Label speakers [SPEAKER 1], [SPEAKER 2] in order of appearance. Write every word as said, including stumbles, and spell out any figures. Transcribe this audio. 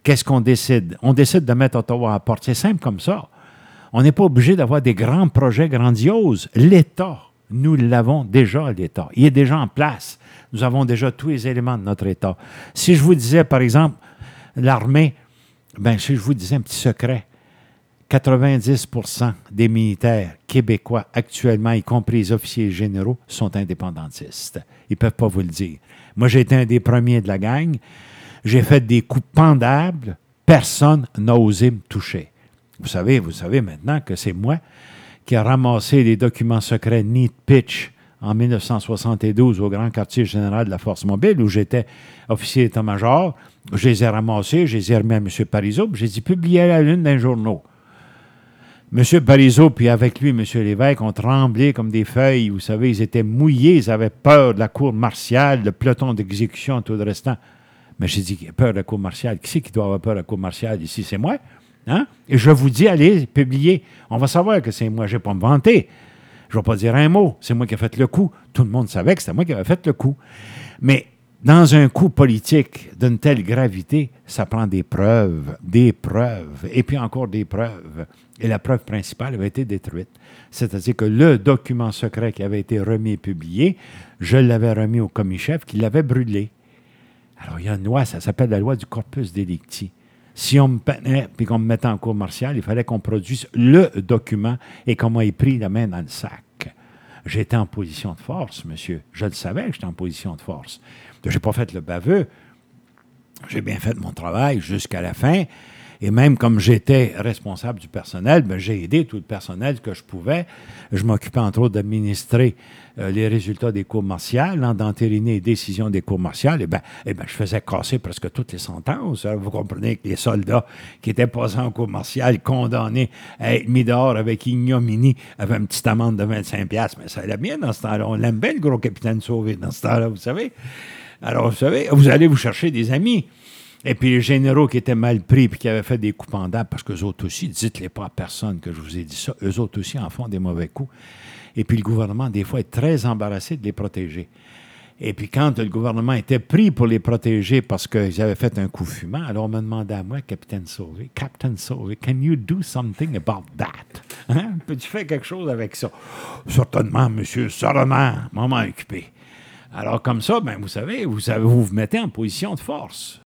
[SPEAKER 1] Qu'est-ce qu'on décide? On décide de mettre Ottawa à la porte. C'est simple comme ça. On n'est pas obligé d'avoir des grands projets grandioses. L'État, nous l'avons déjà, l'État. Il est déjà en place. Nous avons déjà tous les éléments de notre État. Si je vous disais, par exemple, l'armée, ben, si je vous disais un petit secret, quatre-vingt-dix pour cent des militaires québécois actuellement, y compris les officiers généraux, sont indépendantistes. Ils ne peuvent pas vous le dire. Moi, j'ai été un des premiers de la gang. J'ai fait des coups pendables. Personne n'a osé me toucher. Vous savez, vous savez maintenant que c'est moi qui ai ramassé les documents secrets Need Pitch en mille neuf cent soixante-douze au Grand Quartier Général de la Force Mobile, où j'étais officier d'état-major. Je les ai ramassés, je les ai remis à M. Parizeau, puis je les ai publiés à la Lune d'un journal. M. Parizeau, puis avec lui, M. Lévesque, ont tremblé comme des feuilles. Vous savez, ils étaient mouillés, ils avaient peur de la cour martiale, le peloton d'exécution, tout le restant. Mais j'ai dit, peur de la cour martiale. Qui c'est qui doit avoir peur de la cour martiale ici? C'est moi. Hein? Et je vous dis, allez, publier. On va savoir que c'est moi. Je ne vais pas me vanter. Je ne vais pas dire un mot. C'est moi qui ai fait le coup. Tout le monde savait que c'était moi qui avais fait le coup. Mais dans un coup politique d'une telle gravité, ça prend des preuves, des preuves, et puis encore des preuves. Et la preuve principale avait été détruite. C'est-à-dire que le document secret qui avait été remis et publié, je l'avais remis au commis-chef qui l'avait brûlé. Alors, il y a une loi, ça s'appelle la loi du corpus delicti. Si on me prenait et qu'on me mettait en cour martiale, il fallait qu'on produise le document et qu'on m'ait pris la main dans le sac. J'étais en position de force, monsieur. Je le savais que j'étais en position de force. Je n'ai pas fait le baveux. J'ai bien fait mon travail jusqu'à la fin. Et même comme j'étais responsable du personnel, ben, j'ai aidé tout le personnel que je pouvais. Je m'occupais entre autres d'administrer euh, les résultats des cours martiales, hein, d'entériner les décisions des cours martiales. Et bien, eh ben, je faisais casser presque toutes les sentences. Hein. Vous comprenez que les soldats qui étaient passés en cours martial, condamnés à être mis dehors avec ignominie, avaient une petite amende de vingt-cinq piastres. Mais ça allait bien dans ce temps-là. On l'aime bien, le gros capitaine Sauvé, dans ce temps-là, vous savez. Alors, vous savez, vous allez vous chercher des amis. Et puis les généraux qui étaient mal pris et qui avaient fait des coups pendables, parce qu'eux autres aussi, dites-les pas à personne que je vous ai dit ça, eux autres aussi en font des mauvais coups. Et puis le gouvernement, des fois, est très embarrassé de les protéger. Et puis quand le gouvernement était pris pour les protéger parce qu'ils avaient fait un coup fumant, alors on me demandait à moi, Capitaine Sauvé, Captain Sauvé, can you do something about that? Hein? Peux-tu faire quelque chose avec ça? Certainement, monsieur, certainement, moment occupé. Alors comme ça, ben, vous savez, vous savez, vous vous mettez en position de force.